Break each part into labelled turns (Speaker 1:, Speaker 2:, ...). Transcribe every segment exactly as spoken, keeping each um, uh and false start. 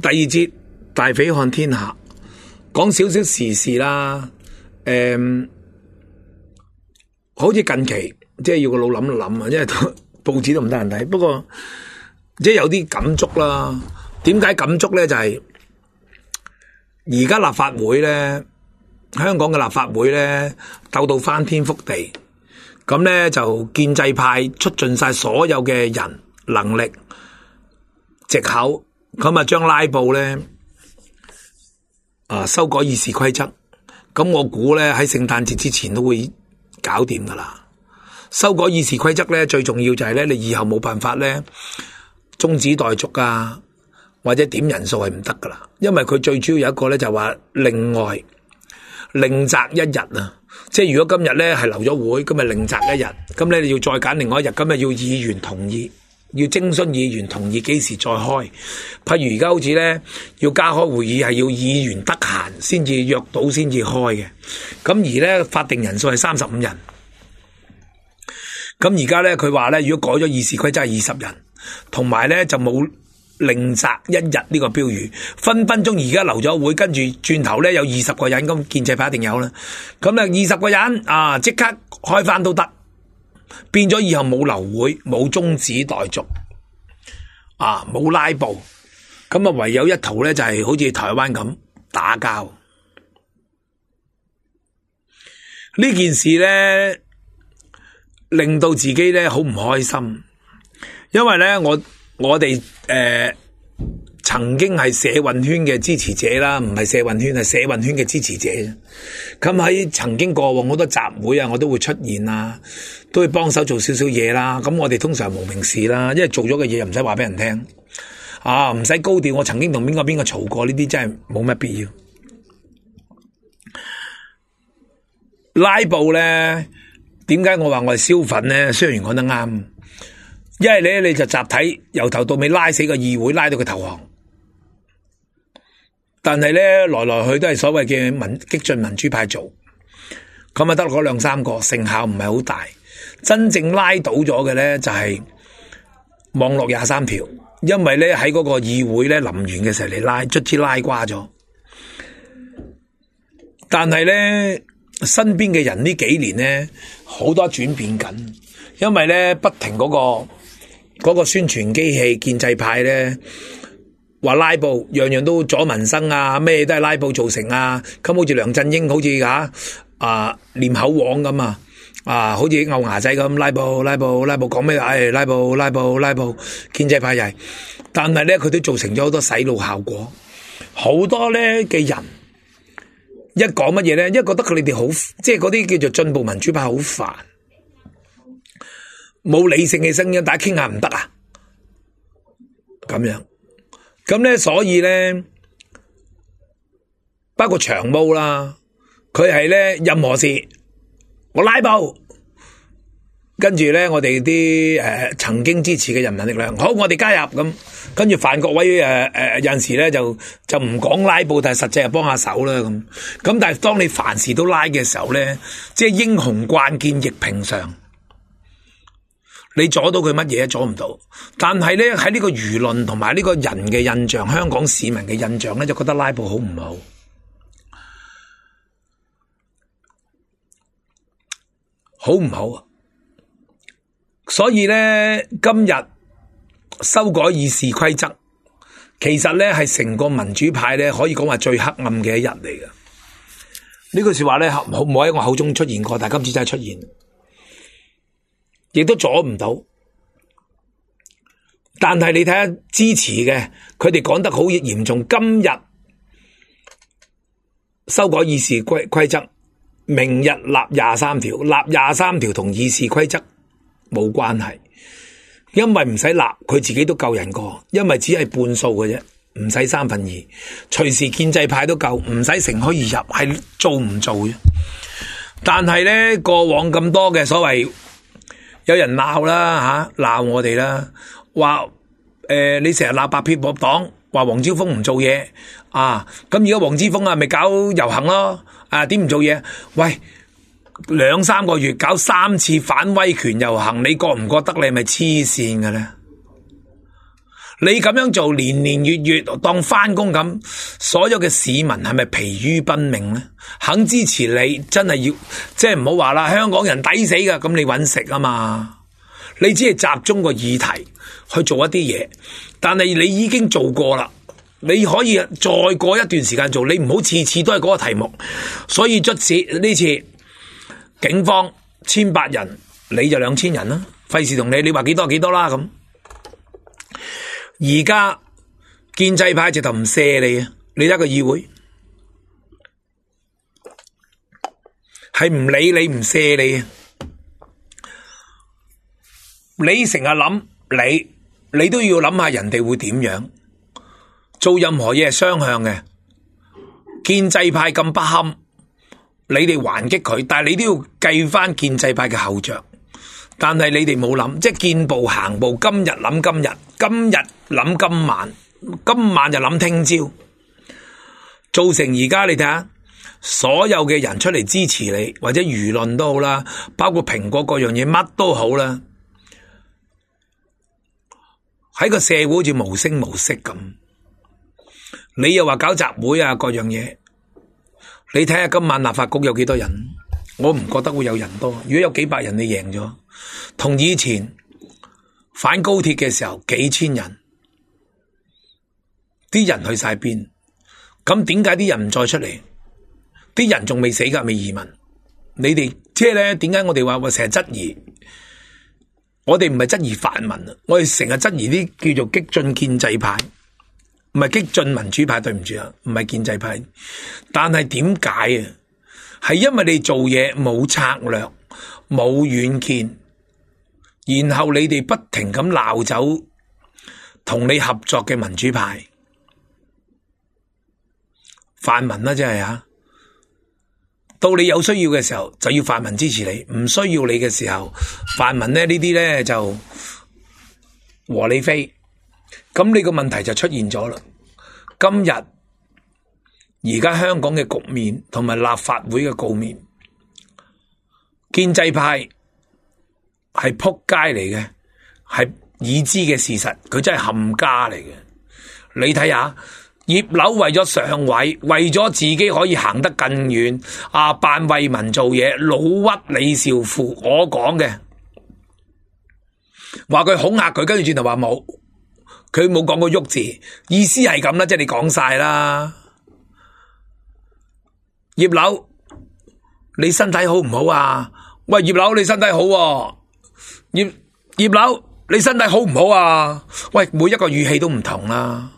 Speaker 1: 第二節大匪看天下，講少少時事啦。誒、嗯，好似近期即係要個腦諗一諗啊，因為報紙都唔得人睇。不過即係有啲感觸啦。點解感觸咧？就係而家立法會咧，香港嘅立法會咧鬥到翻天覆地，咁咧就建制派出盡晒所有嘅人能力藉口。咁啊，將拉布咧啊修改議事規則，咁我估咧喺聖誕節之前都會搞掂噶啦。修改議事規則咧，最重要就係咧，你以後冇辦法咧中止待續啊，或者點人數係唔得噶啦。因為佢最主要有一個咧就話另外另擇一日啊，即係如果今日咧係留咗會，今日另擇一日，咁咧你要再揀另外一日，今日要議員同意。要徵詢議員同意幾時再開，譬如而家好似咧要加開會議係要議員得閒先至約到先至開嘅，咁而咧法定人數係三十五人，咁而家咧佢話咧如果改咗議事規則係二十人，同埋咧就冇另擇一日呢個標語，分分鐘而家留咗會，跟住轉頭咧有二十個人，咁建制派一定有啦，咁啊二十個人啊即刻開翻都得。變咗以後冇流會，冇中止待續，啊冇拉布，咁啊唯有一途咧就係好似台灣咁打交。呢件事咧令到自己咧好唔開心，因為咧我我哋誒、呃、曾經係社運圈嘅支持者啦，唔係社運圈係社運圈嘅支持者。咁喺曾經過往好多集會啊，我都會出現啊，都會幫手做少少嘢啦。咁我哋通常無名氏啦，因為做咗嘅嘢又唔使話俾人聽啊，唔使高調。我曾經同邊個邊個嘈過，呢啲真係冇乜必要。拉布咧，點解我話我係燒粉咧？雖然講得啱，因為咧你就集體由頭到尾拉死個議會，拉到佢投降。但係咧，來來去都係所謂嘅民激進民主派做，咁啊得嗰兩三個，成效唔係好大。真正拉倒咗嘅咧就係網絡廿三條，因為咧喺嗰個議會咧臨完嘅時候嚟拉，卒之拉瓜咗。但係咧身邊嘅人呢幾年咧好多轉變緊，因為咧不停嗰個嗰個宣傳機器建制派咧。話拉布樣樣都阻民生啊，咩都係拉布造成啊。咁好似梁振英好似吓啊念口簧咁啊，啊好似牛牙仔咁拉布拉布拉布講咩？唉拉布拉布拉布，建制派又係，但係咧佢都造成咗好多洗腦效果。好多咧嘅人一講乜嘢咧，一覺得佢哋哋好，即係嗰啲叫做進步民主派好煩，冇理性嘅聲音，大家傾下唔得啊？咁樣。咁咧，所以咧，包括長毛啦，佢係咧任何事我拉布，跟住咧我哋啲誒曾經支持嘅人民力量，好我哋加入咁，跟住范國威誒誒有陣時咧就就唔講拉布，但係實際係幫下手啦咁。咁但係當你凡事都拉嘅時候咧，即係英雄慣見亦平常。你阻到佢乜嘢阻唔到，但係咧喺呢個輿論同埋呢個人嘅印象，香港市民嘅印象咧就覺得拉布好唔好，好唔好啊？所以咧今日修改議事規則，其實咧係成個民主派咧可以講話最黑暗嘅一日嚟嘅。呢句說話咧冇冇喺我口中出現過，但係今次真係出現。亦都阻唔到，但係你睇下支持嘅，佢哋講得好嚴重。今日修改議事規規則，明日立廿三條，立廿三條同議事規則冇關係，因為唔使立，佢自己都夠人過，因為只係半數嘅啫，唔使三分二，隨時建制派都夠，唔使乘虛而入，係做唔做嘅。但係咧，過往咁多嘅所謂。有人鬧啦吓，鬧我哋啦，話誒、呃、你成日鬧白票博黨，話黃之鋒唔做嘢啊，咁而家黃之鋒啊咪搞遊行咯，啊點唔做嘢？喂，兩三個月搞三次反威權遊行，你覺唔覺得你係咪黐線嘅咧？ 你咁樣做年年月月當翻工咁，所有嘅市民係咪疲於奔命呢？肯支持你真係要，即係唔好話啦，香港人抵死噶，咁你搵食啊嘛，你只係集中個議題去做一啲嘢，但係你已經做過啦，你可以再過一段時間做，你唔好次次都係嗰個題目。所以卒之呢次警方千八人，你就兩千人啦，費事同你你話幾多幾多啦咁。而家建制派直頭唔射你啊！你睇個議會係唔理你唔射你啊！你成日諗你，你都要諗下人哋會點樣做，任何嘢係雙向嘅。建制派咁不堪，你哋還擊佢，但係你都要計翻建制派嘅後着。但係你哋冇諗，即係見步行步，今日諗今日，今日諗今晚，今晚就諗聽朝，造成而家你睇下，所有嘅人出嚟支持你，或者輿論都好啦，包括蘋果各樣嘢乜都好啦，喺個社會好似無聲無息咁。你又話搞集會啊，各樣嘢，你睇下今晚立法局有幾多人？我唔覺得會有人多。如果有幾百人，你贏咗。同以前反高鐵嘅時候幾千人，啲人去晒邊？咁點解啲人唔再出嚟？啲人仲未死噶，未移民。你哋即係咧，點解我哋話話成日質疑？我哋唔係質疑泛民啊，我哋成日質疑啲叫做激進建制派，唔係激進民主派。對唔住啊，唔係建制派。但係點解啊？係因為你做嘢冇策略，冇遠見，然後你哋不停咁鬧走同你合作嘅民主派泛民啦，真係啊！到你有需要嘅時候就要泛民支持你，唔需要你嘅時候，泛民咧呢啲咧就和你飛。咁你個問題就出現咗啦。今日而家香港嘅局面同埋立法會嘅局面，建制派係撲街嚟嘅，係已知嘅事實，佢真係冚家嚟嘅。你睇下葉劉為咗上位，為咗自己可以行得更遠，啊扮為民做嘢，老屈李少富，我講嘅話佢恐嚇佢，跟住轉頭話冇，佢冇講過喐字，意思係咁啦，即係你講晒啦。葉劉，你身體好唔好啊？喂，葉劉，你身體好喎。葉葉劉，你身體好唔好啊？喂，每一個語氣都唔同啦。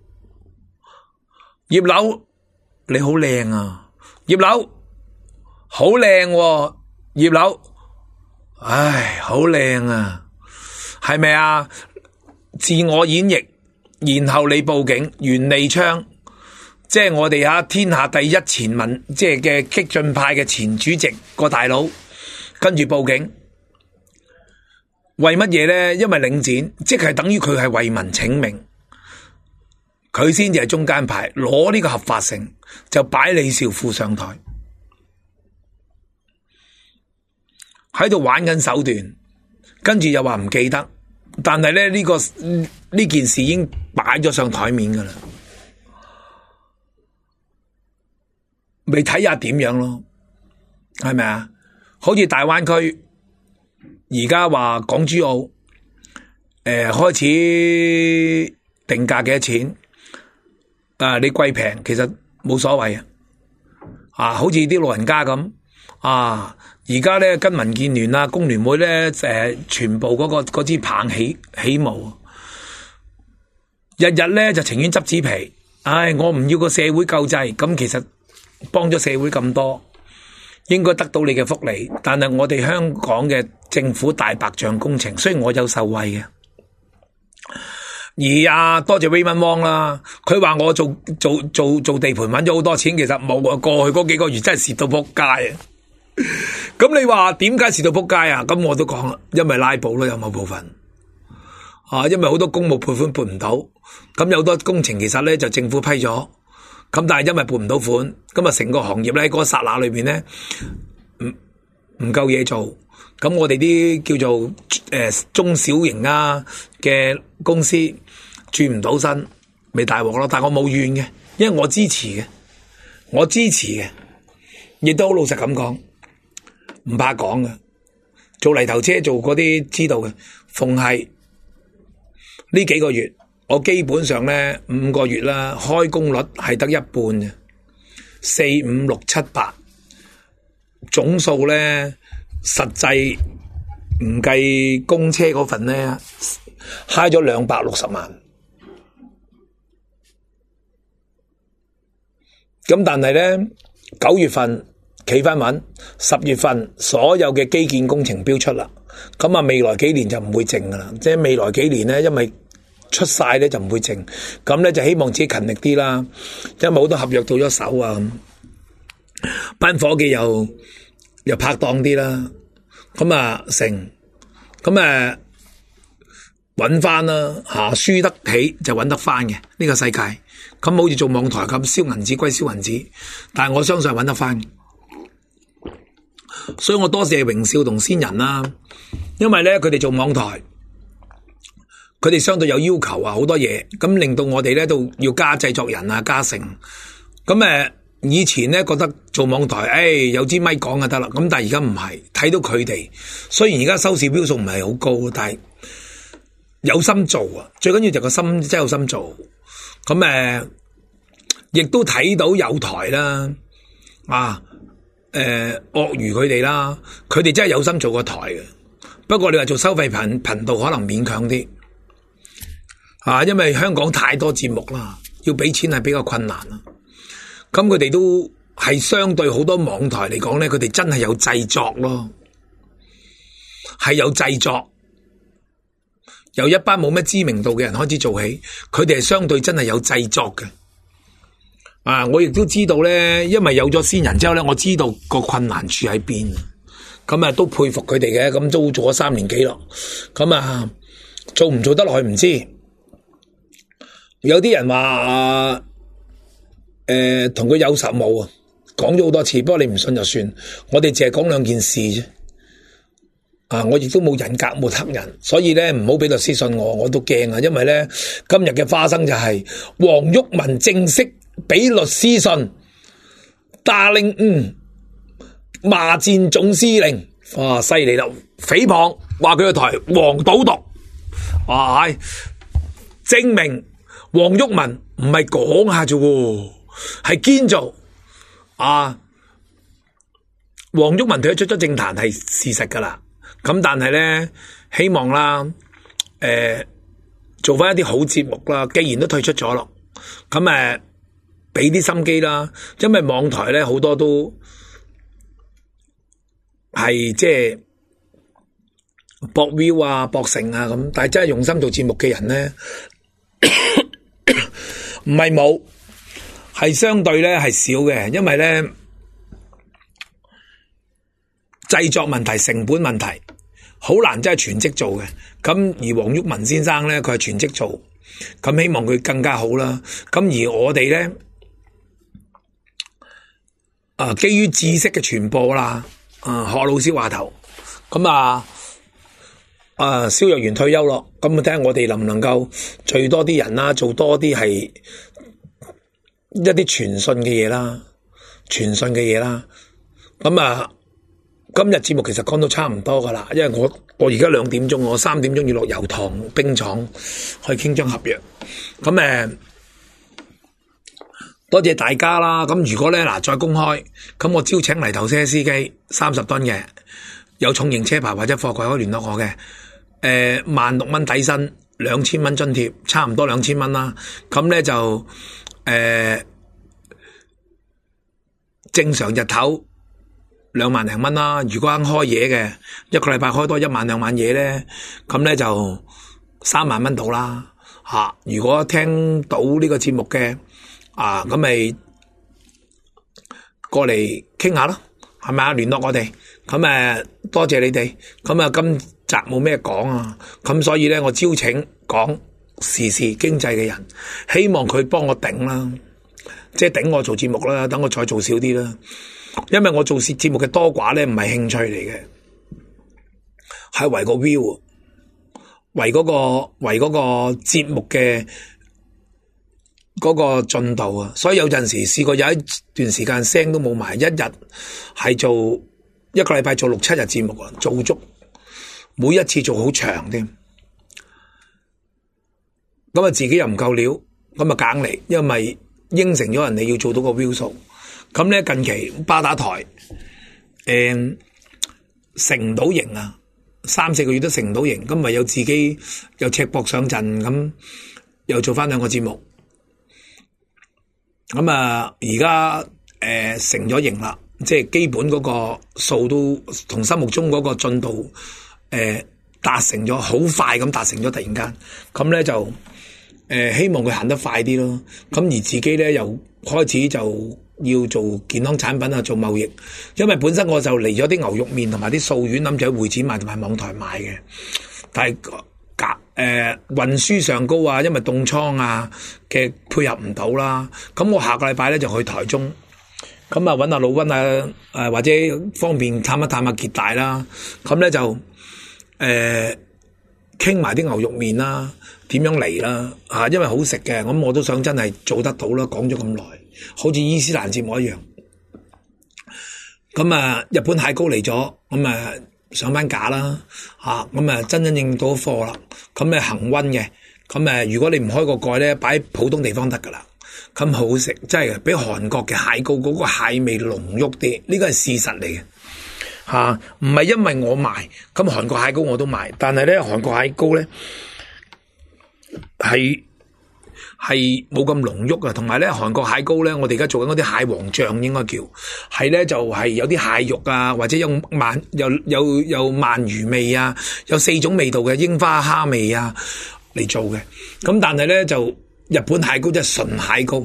Speaker 1: 葉劉，你好靚啊！葉劉，好靚喎！葉劉，唉，好靚啊！係咪啊？自我演繹，然後你報警，袁利昌。即係我哋啊，天下第一前民，即係嘅激進派嘅前主席個大佬，跟住報警，為乜嘢咧？因為領展，即係等於佢係為民請命，佢先至係中間派，攞呢個合法性就擺李少富上台，喺度玩緊手段，跟住又話唔記得，但係咧呢個呢件事已經擺咗上台面噶啦。未睇下點樣咯，係咪啊？好似大灣區而家話港珠澳，誒、呃、開始定價幾多錢？啊，你貴平其實冇所謂啊！啊，好似啲老人家咁啊，而家咧跟民建聯啊、工聯會咧誒、呃，全部嗰、嗰個嗰支棒起起舞，日日咧就情願執紙皮。唉，我唔要個社會救濟，咁其實。幫咗社會咁多，應該得到你嘅福利，但係我哋香港嘅政府大白象工程，雖然我有受惠嘅，而啊多謝 Raymond Wong 啦，佢話我做做做做地盤搵咗好多錢，其實冇啊，過去嗰幾個月真係蝕到仆街啊！咁你話點解蝕到仆街啊？咁我都講啦，因為拉布咯，有某部分啊，因為好多公務撥款撥唔到，咁有好多工程其實咧就政府批咗。咁但係因為撥唔到款，咁啊成個行業咧喺嗰剎那裏邊咧唔唔夠嘢做，咁我哋啲叫做誒、呃、中小型啊嘅公司轉唔到身，咪大鑊咯。但係我冇怨嘅，因為我支持嘅，我支持嘅，亦都好老實咁講，唔怕講嘅。做泥頭車做嗰啲知道嘅，逢係呢幾個月，我基本上咧五個月啦，開工率係得一半嘅，四五六七八總數咧，實際唔計公車嗰份咧，慳咗兩百六十萬。咁但係咧，九月份企翻穩，十月份所有嘅基建工程標出啦，咁啊未來幾年就唔會剩噶啦，即係未來幾年咧，因為出晒咧就唔會剩，咁咧就希望自己勤力啲啦，因為好多合約到咗手啊，咁班伙計又又拍檔啲啦，咁啊成，咁誒搵翻啦吓，輸得起就搵得翻嘅呢個世界，咁好似做網台咁燒銀紙歸燒銀紙，但係我相信係搵得翻。所以我多謝榮少同先人啦，因為咧佢哋做網台，佢哋相對有要求啊，好多嘢，咁令到我哋咧都要加製作人啊，加成。咁誒，以前咧覺得做網台，誒、哎、有支咪講就得啦，咁但係而家唔係，睇到佢哋，雖然而家收視標數唔係好高，但係有心做啊，最緊要就個心真係有心做。咁誒，亦都睇到有台啦，啊。誒，鱷魚佢哋啦，佢哋真係有心做個台嘅。不過你話做收費頻頻道可能勉強啲，啊，因為香港太多節目啦，要俾錢係比較困難啦。咁佢哋都係相對好多網台嚟講咧，佢哋真係有製作咯，係有製作，由一班冇乜知名度嘅人開始做起，佢哋係相對真係有製作嘅。啊！我亦都知道咧，因為有咗先人之後咧，我知道個困難處喺邊，咁啊都佩服佢哋嘅，咁都做咗三年幾咯，咁啊做唔做得落去唔知。有啲人話誒同佢有實冇啊，講咗好多次，不過你唔信就算，我哋淨係講兩件事啫。啊！我亦都冇人格冇黑人，所以咧唔好俾律師信我，我都驚啊！因為咧今日嘅花生就係黃毓民正式俾律師信，打令嗯罵戰總司令，哇犀利啦！誹謗話佢個台黃賭毒，哇係證明黃毓民唔係講下啫喎，係堅做啊！黃毓民退出咗政壇係事實噶啦。咁但係咧，希望啦，誒、呃，做翻一啲好節目啦。既然都退出咗咯，咁誒，俾啲心機啦。因為網台咧好多都係即係博 view 啊、博成啊咁，但係真係用心做節目嘅人咧，唔係冇，係相對咧係少嘅，因為咧製作問題、成本問題。好難真係全職做嘅，咁而黃毓民先生咧，佢係全職做，咁希望佢更加好啦。咁而我哋咧，啊，基於知識嘅傳播啦，啊，學老師話頭，咁啊，啊，蕭若元退休咯，咁啊睇下我哋能唔能夠聚多啲人啦，做多啲係一啲傳信嘅嘢啦，傳信嘅嘢啦，咁啊。今日節目其實講到差唔多噶啦，因為我我而家兩點鐘，我三點鐘要落油塘冰廠去傾張合約。咁誒，多謝大家啦。咁如果咧嗱再公開，咁我招請泥頭車司機三十噸嘅，有重型車牌或者貨櫃可以聯絡我嘅。誒、呃，萬六蚊底薪，兩千蚊津貼，差唔多兩千蚊啦。咁咧就誒、呃、正常日頭。兩萬零蚊啦，如果肯開嘢嘅，一個禮拜開多一萬兩萬嘢咧，咁咧就三萬蚊到啦吓。如果聽到呢個節目嘅啊，咁咪過嚟傾下咯，係咪啊？聯絡我哋，咁誒多謝你哋。咁啊，今集冇咩講啊，咁所以咧我招請講時事經濟嘅人，希望佢幫我頂啦，即係頂我做節目啦，等我再做少啲啦。因為我做節目嘅多寡咧唔係興趣嚟嘅，係為個 view 為嗰個為嗰個節目嘅嗰個進度啊，所以有陣時試過有一段時間聲都冇埋，一日係做一個禮拜做六七日節目啊，做足每一次做好長添，咁啊自己又唔夠料，咁啊揀嚟，因為應承咗人哋要做到個 view 數，咁咧近期巴打台誒成唔到型啊，三四個月都成唔到型，咁咪有自己又赤膊上陣，咁又做翻兩個節目。咁啊，而家誒成咗型啦，即係基本嗰個數都同心目中嗰個進度誒達成咗，好快咁達成咗，突然間咁咧就誒、呃、希望佢行得快啲咯。咁而自己咧又開始就要做健康產品啊，做貿易，因為本身我就嚟咗啲牛肉麵同埋啲素丸，諗住喺會展賣同埋網台賣嘅，但係隔誒運輸上高啊，因為凍倉啊嘅配合唔到啦。咁我下個禮拜咧就去台中，咁啊揾阿老溫啊，誒或者方便探一探阿傑大啦。咁咧就誒傾埋啲牛肉麵啦，點樣嚟啦嚇？因為好食嘅，咁我都想真係做得到啦。講咗咁耐，好似伊斯蘭節目一樣。咁啊，日本蟹膏嚟咗，咁啊〜上翻架啦，吓咁啊真真正正到貨啦，咁咧恆溫嘅，咁誒如果你唔開個蓋咧，擺喺普通地方得噶啦，咁好食，真係比韓國嘅蟹膏嗰個蟹味濃郁啲，呢個係事實嚟嘅，吓唔係因為我賣，咁韓國蟹膏我都賣，但係咧韓國蟹膏咧係。係冇咁濃郁啊，同埋咧韓國蟹膏咧，我哋而家做緊嗰啲蟹黃醬應該叫，係咧就係、是、有啲蟹肉啊，或者有鰻有有有鰻魚味啊，有四種味道嘅櫻花蝦味啊嚟做嘅。咁但係咧就日本蟹膏即係純蟹膏，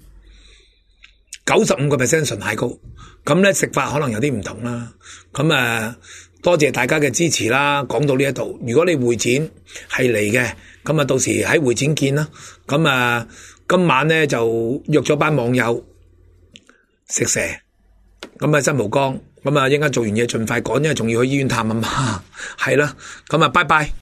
Speaker 1: 九十五個 percent 純蟹膏。咁咧食法可能有啲唔同啦。咁啊多謝大家嘅支持啦。講到呢一度，如果你會展係嚟嘅。咁啊，到時喺會展見啦。咁啊，今晚咧就約咗班網友食蛇。咁啊，新蒲崗。咁啊，一陣間做完嘢盡快趕，因為仲要去醫院探阿媽。係啦，咁啊，拜拜。